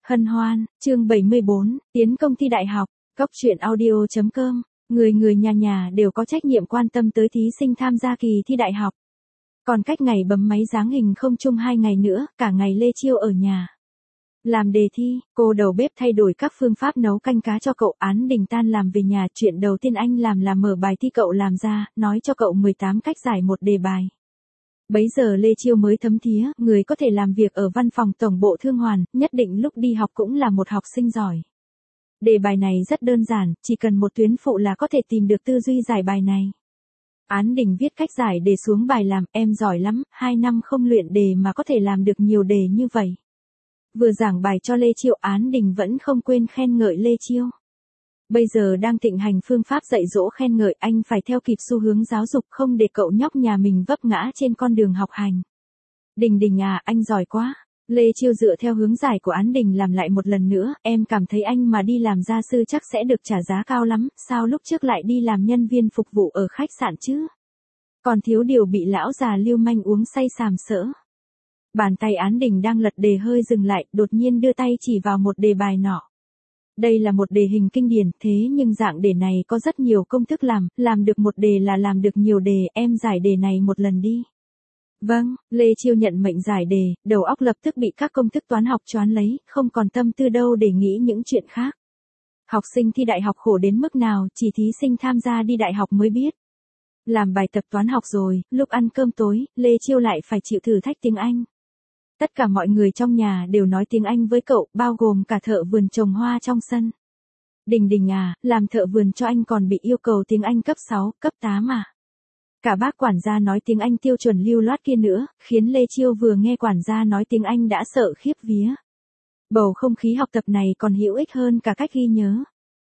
Hân hoan, chương 74, tiến công thi đại học, Cóc truyện audio.com, người nhà nhà đều có trách nhiệm quan tâm tới thí sinh tham gia kỳ thi đại học. Còn cách ngày bấm máy dáng hình không chung 2 ngày nữa, cả ngày Lê Chiêu ở nhà. Làm đề thi, cô đầu bếp thay đổi các phương pháp nấu canh cá cho cậu. Án Đình tan làm về nhà, chuyện đầu tiên anh làm là mở bài thi cậu làm ra, nói cho cậu 18 cách giải một đề bài. Bấy giờ Lê Chiêu mới thấm thía, người có thể làm việc ở văn phòng tổng bộ Thương Hoàn, nhất định lúc đi học cũng là một học sinh giỏi. Đề bài này rất đơn giản, chỉ cần một tuyến phụ là có thể tìm được tư duy giải bài này. Án Đình viết cách giải đề xuống bài làm, em giỏi lắm, 2 năm không luyện đề mà có thể làm được nhiều đề như vậy. Vừa giảng bài cho Lê Chiêu, Án Đình vẫn không quên khen ngợi Lê Chiêu. Bây giờ đang thịnh hành phương pháp dạy dỗ khen ngợi, anh phải theo kịp xu hướng giáo dục, không để cậu nhóc nhà mình vấp ngã trên con đường học hành. Đình à, anh giỏi quá. Lê Chiêu dựa theo hướng giải của Án Đình làm lại một lần nữa, em cảm thấy anh mà đi làm gia sư chắc sẽ được trả giá cao lắm, sao lúc trước lại đi làm nhân viên phục vụ ở khách sạn chứ? Còn thiếu điều bị lão già lưu manh uống say sàm sỡ. Bàn tay Án Đình đang lật đề hơi dừng lại, đột nhiên đưa tay chỉ vào một đề bài nọ. Đây là một đề hình kinh điển, thế nhưng dạng đề này có rất nhiều công thức làm được một đề là làm được nhiều đề, em giải đề này một lần đi. Vâng, Lê Chiêu nhận mệnh giải đề, đầu óc lập tức bị các công thức toán học choán lấy, không còn tâm tư đâu để nghĩ những chuyện khác. Học sinh thi đại học khổ đến mức nào, chỉ thí sinh tham gia đi đại học mới biết. Làm bài tập toán học rồi, lúc ăn cơm tối, Lê Chiêu lại phải chịu thử thách tiếng Anh. Tất cả mọi người trong nhà đều nói tiếng Anh với cậu, bao gồm cả thợ vườn trồng hoa trong sân. Đình à, làm thợ vườn cho anh còn bị yêu cầu tiếng Anh cấp 6, cấp 8 à? Cả bác quản gia nói tiếng Anh tiêu chuẩn lưu loát kia nữa, khiến Lê Chiêu vừa nghe quản gia nói tiếng Anh đã sợ khiếp vía. Bầu không khí học tập này còn hữu ích hơn cả cách ghi nhớ.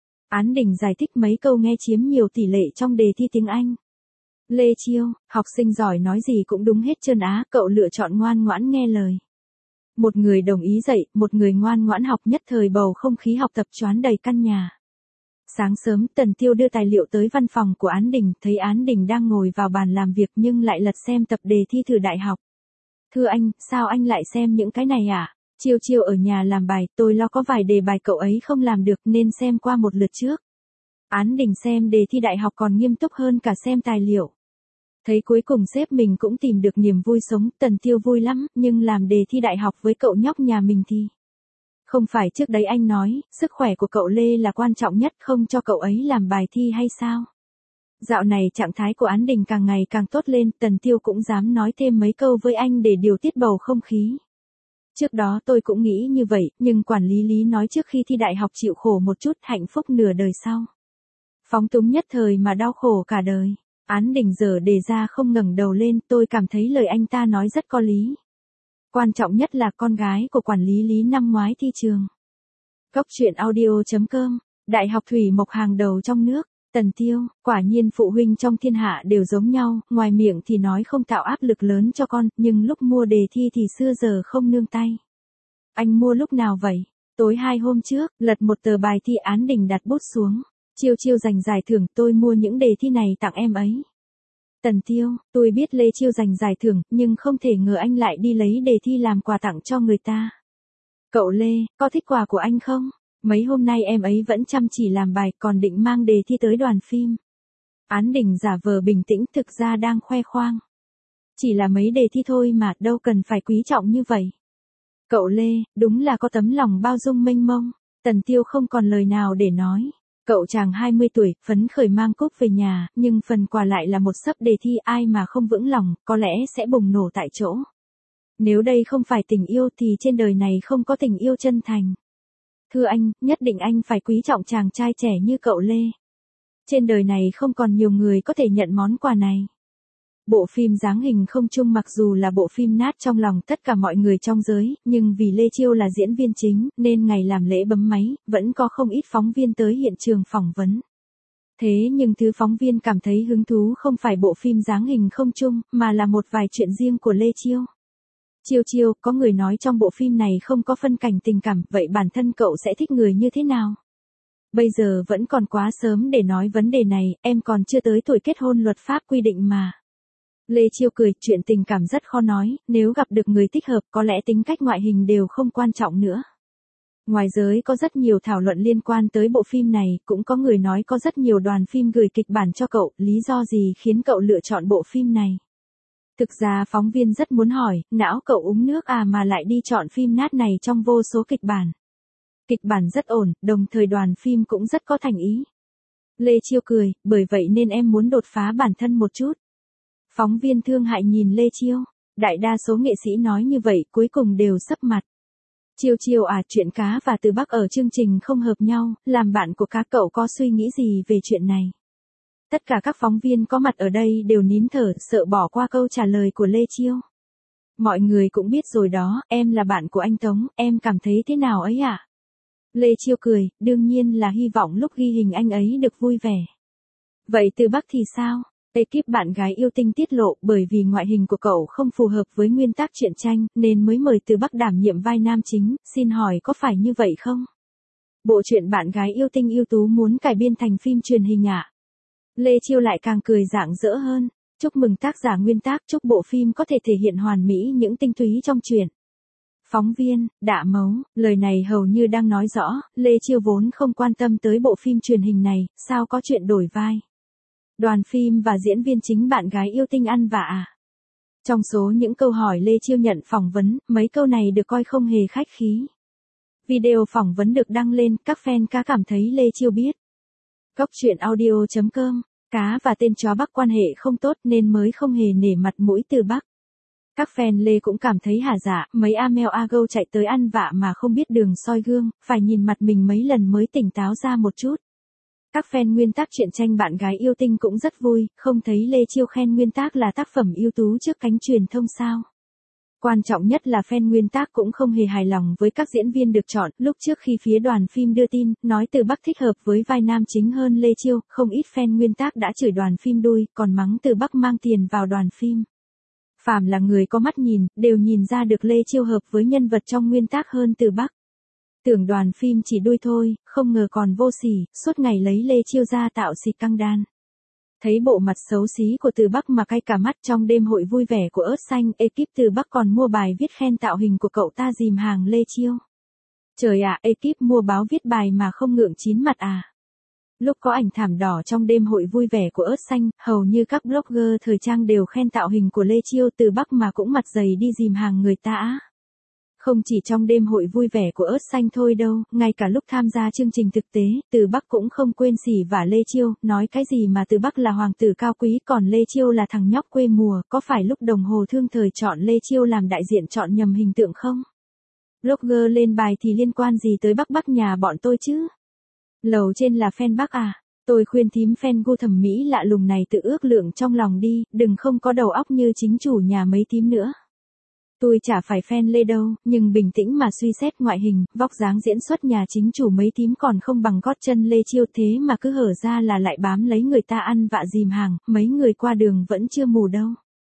Án Đình giải thích mấy câu nghe chiếm nhiều tỷ lệ trong đề thi tiếng Anh. Lê Chiêu, học sinh giỏi nói gì cũng đúng hết trơn á, cậu lựa chọn ngoan ngoãn nghe lời. Một người đồng ý dạy, một người ngoan ngoãn học, nhất thời bầu không khí học tập choán đầy căn nhà. Sáng sớm, Tần Tiêu đưa tài liệu tới văn phòng của Án Đình, thấy Án Đình đang ngồi vào bàn làm việc nhưng lại lật xem tập đề thi thử đại học. Thưa anh, sao anh lại xem những cái này ạ? Chiêu ở nhà làm bài, tôi lo có vài đề bài cậu ấy không làm được nên xem qua một lượt trước. Án Đình xem đề thi đại học còn nghiêm túc hơn cả xem tài liệu. Thấy cuối cùng sếp mình cũng tìm được niềm vui sống, Tần Tiêu vui lắm, nhưng làm đề thi đại học với cậu nhóc nhà mình thì... Không phải trước đấy anh nói, sức khỏe của cậu Lê là quan trọng nhất, không cho cậu ấy làm bài thi hay sao? Dạo này trạng thái của Án Đình càng ngày càng tốt lên, Tần Tiêu cũng dám nói thêm mấy câu với anh để điều tiết bầu không khí. Trước đó tôi cũng nghĩ như vậy, nhưng quản lý nói trước khi thi đại học chịu khổ một chút, hạnh phúc nửa đời sau. Phóng túng nhất thời mà đau khổ cả đời. Án Đình giờ đề ra không ngẩng đầu lên, tôi cảm thấy lời anh ta nói rất có lý. Quan trọng nhất là con gái của quản lý năm ngoái thi trường. Cóc truyện audio.com, Đại học Thủy Mộc hàng đầu trong nước. Tần Tiêu, quả nhiên phụ huynh trong thiên hạ đều giống nhau, ngoài miệng thì nói không tạo áp lực lớn cho con, nhưng lúc mua đề thi thì xưa giờ không nương tay. Anh mua lúc nào vậy? Tối 2 hôm trước, lật một tờ bài thi. Án Đình đặt bút xuống. Chiêu giành giải thưởng, tôi mua những đề thi này tặng em ấy. Tần Tiêu, tôi biết Lê Chiêu giành giải thưởng, nhưng không thể ngờ anh lại đi lấy đề thi làm quà tặng cho người ta. Cậu Lê, có thích quà của anh không? Mấy hôm nay em ấy vẫn chăm chỉ làm bài, còn định mang đề thi tới đoàn phim. Án Đình giả vờ bình tĩnh, thực ra đang khoe khoang. Chỉ là mấy đề thi thôi mà, đâu cần phải quý trọng như vậy. Cậu Lê, đúng là có tấm lòng bao dung mênh mông. Tần Tiêu không còn lời nào để nói. Cậu chàng 20 tuổi, phấn khởi mang cúp về nhà, nhưng phần quà lại là một xấp đề thi, ai mà không vững lòng, có lẽ sẽ bùng nổ tại chỗ. Nếu đây không phải tình yêu thì trên đời này không có tình yêu chân thành. Thưa anh, nhất định anh phải quý trọng chàng trai trẻ như cậu Lê. Trên đời này không còn nhiều người có thể nhận món quà này. Bộ phim dáng hình không chung mặc dù là bộ phim nát trong lòng tất cả mọi người trong giới, nhưng vì Lê Chiêu là diễn viên chính, nên ngày làm lễ bấm máy, vẫn có không ít phóng viên tới hiện trường phỏng vấn. Thế nhưng thứ phóng viên cảm thấy hứng thú không phải bộ phim dáng hình không chung, mà là một vài chuyện riêng của Lê Chiêu. Chiêu, có người nói trong bộ phim này không có phân cảnh tình cảm, vậy bản thân cậu sẽ thích người như thế nào? Bây giờ vẫn còn quá sớm để nói vấn đề này, em còn chưa tới tuổi kết hôn, luật pháp quy định mà. Lê Chiêu cười, chuyện tình cảm rất khó nói, nếu gặp được người thích hợp có lẽ tính cách ngoại hình đều không quan trọng nữa. Ngoài giới có rất nhiều thảo luận liên quan tới bộ phim này, cũng có người nói có rất nhiều đoàn phim gửi kịch bản cho cậu, lý do gì khiến cậu lựa chọn bộ phim này? Thực ra phóng viên rất muốn hỏi, não cậu uống nước à mà lại đi chọn phim nát này trong vô số kịch bản. Kịch bản rất ổn, đồng thời đoàn phim cũng rất có thành ý. Lê Chiêu cười, bởi vậy nên em muốn đột phá bản thân một chút. Phóng viên thương hại nhìn Lê Chiêu, đại đa số nghệ sĩ nói như vậy cuối cùng đều sấp mặt. Chiêu Chiêu à, chuyện cá và Từ Bắc ở chương trình không hợp nhau, làm bạn của cá cậu có suy nghĩ gì về chuyện này? Tất cả các phóng viên có mặt ở đây đều nín thở, sợ bỏ qua câu trả lời của Lê Chiêu. Mọi người cũng biết rồi đó, em là bạn của anh Tống, em cảm thấy thế nào ấy ạ? Lê Chiêu cười, đương nhiên là hy vọng lúc ghi hình anh ấy được vui vẻ. Vậy Từ Bắc thì sao? Ekip bạn gái yêu tinh tiết lộ bởi vì ngoại hình của cậu không phù hợp với nguyên tắc truyện tranh nên mới mời Từ Bắc đảm nhiệm vai nam chính, xin hỏi có phải như vậy không? Bộ truyện bạn gái yêu tinh ưu tú muốn cải biên thành phim truyền hình ạ? Lê Chiêu lại càng cười rạng rỡ hơn, chúc mừng tác giả nguyên tác, chúc bộ phim có thể thể hiện hoàn mỹ những tinh túy trong truyện. Phóng viên, đạ mấu, lời này hầu như đang nói rõ, Lê Chiêu vốn không quan tâm tới bộ phim truyền hình này, sao có chuyện đổi vai. Đoàn phim và diễn viên chính bạn gái yêu tinh ăn vạ à? Trong số những câu hỏi Lê Chiêu nhận phỏng vấn, mấy câu này được coi không hề khách khí. Video phỏng vấn được đăng lên, các fan cá cảm thấy Lê Chiêu biết. Cốc truyện audio.com, cá và tên chó Bắc quan hệ không tốt nên mới không hề nể mặt mũi Từ Bắc. Các fan Lê cũng cảm thấy hả dạ, mấy Amel Agou chạy tới ăn vạ mà không biết đường soi gương, phải nhìn mặt mình mấy lần mới tỉnh táo ra một chút. Các fan nguyên tác truyện tranh bạn gái yêu tinh cũng rất vui, không thấy Lê Chiêu khen nguyên tác là tác phẩm ưu tú trước cánh truyền thông sao. Quan trọng nhất là fan nguyên tác cũng không hề hài lòng với các diễn viên được chọn, lúc trước khi phía đoàn phim đưa tin, nói Từ Bắc thích hợp với vai nam chính hơn Lê Chiêu, không ít fan nguyên tác đã chửi đoàn phim đuôi, còn mắng Từ Bắc mang tiền vào đoàn phim. Phàm là người có mắt nhìn, đều nhìn ra được Lê Chiêu hợp với nhân vật trong nguyên tác hơn Từ Bắc. Tưởng đoàn phim chỉ đuôi thôi, không ngờ còn vô sỉ, suốt ngày lấy Lê Chiêu ra tạo xịt căng đan. Thấy bộ mặt xấu xí của Từ Bắc mà cay cả mắt trong đêm hội vui vẻ của ớt xanh, ekip Từ Bắc còn mua bài viết khen tạo hình của cậu ta dìm hàng Lê Chiêu. Trời ạ, ekip mua báo viết bài mà không ngượng chín mặt à. Lúc có ảnh thảm đỏ trong đêm hội vui vẻ của ớt xanh, hầu như các blogger thời trang đều khen tạo hình của Lê Chiêu, Từ Bắc mà cũng mặt dày đi dìm hàng người ta. Không chỉ trong đêm hội vui vẻ của ớt xanh thôi đâu, ngay cả lúc tham gia chương trình thực tế, Từ Bắc cũng không quên xỉ vả Lê Chiêu, nói cái gì mà Từ Bắc là hoàng tử cao quý còn Lê Chiêu là thằng nhóc quê mùa, có phải lúc đồng hồ thương thời chọn Lê Chiêu làm đại diện chọn nhầm hình tượng không? Blogger lên bài thì liên quan gì tới Bắc nhà bọn tôi chứ? Lầu trên là fan Bắc à? Tôi khuyên thím fan gu thẩm mỹ lạ lùng này tự ước lượng trong lòng đi, đừng không có đầu óc như chính chủ nhà mấy thím nữa. Tôi chả phải fan Lê đâu, nhưng bình tĩnh mà suy xét ngoại hình, vóc dáng diễn xuất nhà chính chủ mấy thím còn không bằng gót chân Lê Chiêu, thế mà cứ hở ra là lại bám lấy người ta ăn vạ dìm hàng, mấy người qua đường vẫn chưa mù đâu.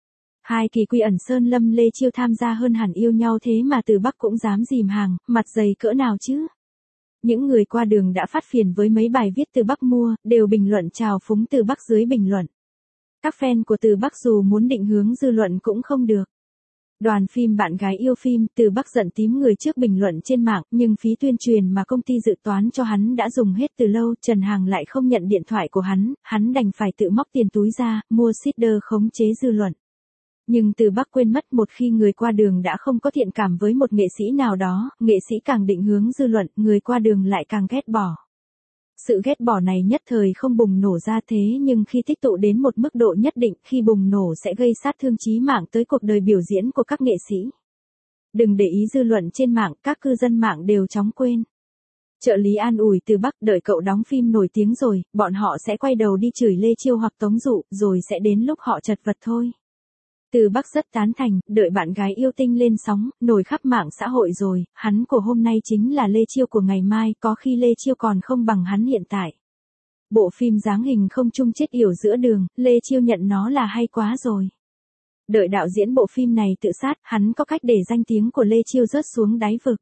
Hai kỳ quy ẩn Sơn Lâm Lê Chiêu tham gia hơn hẳn yêu nhau thế mà Từ Bắc cũng dám dìm hàng, mặt dày cỡ nào chứ? Những người qua đường đã phát phiền với mấy bài viết Từ Bắc mua, đều bình luận chào phúng Từ Bắc dưới bình luận. Các fan của Từ Bắc dù muốn định hướng dư luận cũng không được. Đoàn phim bạn gái yêu phim, Từ Bắc giận tím người trước bình luận trên mạng, nhưng phí tuyên truyền mà công ty dự toán cho hắn đã dùng hết từ lâu, Trần Hàng lại không nhận điện thoại của hắn đành phải tự móc tiền túi ra, mua seeder khống chế dư luận. Nhưng Từ Bắc quên mất một khi người qua đường đã không có thiện cảm với một nghệ sĩ nào đó, nghệ sĩ càng định hướng dư luận, người qua đường lại càng ghét bỏ. Sự ghét bỏ này nhất thời không bùng nổ ra thế nhưng khi tích tụ đến một mức độ nhất định, khi bùng nổ sẽ gây sát thương chí mạng tới cuộc đời biểu diễn của các nghệ sĩ. Đừng để ý dư luận trên mạng, các cư dân mạng đều chóng quên. Trợ lý an ủi Từ Bắc, đợi cậu đóng phim nổi tiếng rồi, bọn họ sẽ quay đầu đi chửi Lê Chiêu hoặc Tống Dụ, rồi sẽ đến lúc họ chật vật thôi. Từ Bắc rất tán thành, đợi bạn gái yêu tinh lên sóng, nổi khắp mạng xã hội rồi, hắn của hôm nay chính là Lê Chiêu của ngày mai, có khi Lê Chiêu còn không bằng hắn hiện tại. Bộ phim dáng hình không chung chết yểu giữa đường, Lê Chiêu nhận nó là hay quá rồi. Đợi đạo diễn bộ phim này tự sát, hắn có cách để danh tiếng của Lê Chiêu rớt xuống đáy vực.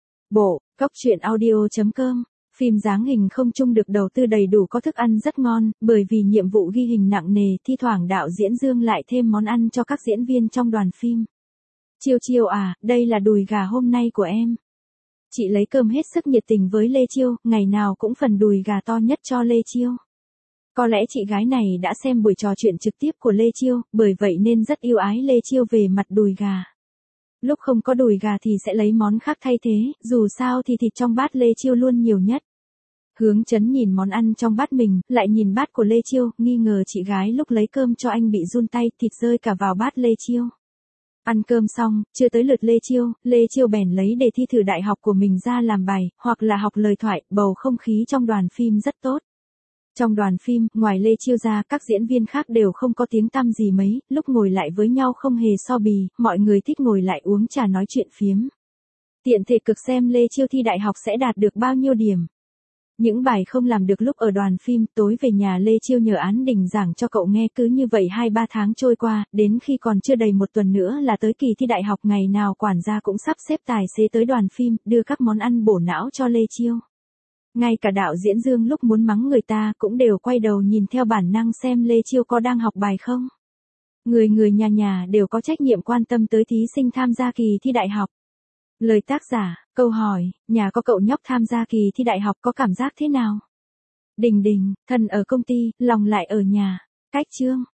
Bộ, cốc truyện audio.com. Phim dáng hình không chung được đầu tư đầy đủ, có thức ăn rất ngon, bởi vì nhiệm vụ ghi hình nặng nề, thi thoảng đạo diễn Dương lại thêm món ăn cho các diễn viên trong đoàn phim. Chiêu Chiêu à, đây là đùi gà hôm nay của em. Chị lấy cơm hết sức nhiệt tình với Lê Chiêu, ngày nào cũng phần đùi gà to nhất cho Lê Chiêu. Có lẽ chị gái này đã xem buổi trò chuyện trực tiếp của Lê Chiêu, bởi vậy nên rất yêu ái Lê Chiêu về mặt đùi gà. Lúc không có đùi gà thì sẽ lấy món khác thay thế, dù sao thì thịt trong bát Lê Chiêu luôn nhiều nhất. Hướng Chấn nhìn món ăn trong bát mình, lại nhìn bát của Lê Chiêu, nghi ngờ chị gái lúc lấy cơm cho anh bị run tay, thịt rơi cả vào bát Lê Chiêu. Ăn cơm xong, chưa tới lượt Lê Chiêu bèn lấy đề thi thử đại học của mình ra làm bài, hoặc là học lời thoại, bầu không khí trong đoàn phim rất tốt. Trong đoàn phim, ngoài Lê Chiêu ra, các diễn viên khác đều không có tiếng tăm gì mấy, lúc ngồi lại với nhau không hề so bì, mọi người thích ngồi lại uống trà nói chuyện phiếm. Tiện thể cực xem Lê Chiêu thi đại học sẽ đạt được bao nhiêu điểm. Những bài không làm được lúc ở đoàn phim, tối về nhà Lê Chiêu nhờ Án Đình giảng cho cậu nghe, cứ như vậy 2-3 tháng trôi qua, đến khi còn chưa đầy một tuần nữa là tới kỳ thi đại học, ngày nào quản gia cũng sắp xếp tài xế tới đoàn phim, đưa các món ăn bổ não cho Lê Chiêu. Ngay cả đạo diễn Dương lúc muốn mắng người ta cũng đều quay đầu nhìn theo bản năng xem Lê Chiêu có đang học bài không. Người người nhà nhà đều có trách nhiệm quan tâm tới thí sinh tham gia kỳ thi đại học. Lời tác giả, câu hỏi, nhà có cậu nhóc tham gia kỳ thi đại học có cảm giác thế nào? Đình Đình, thân ở công ty, lòng lại ở nhà. Cách chương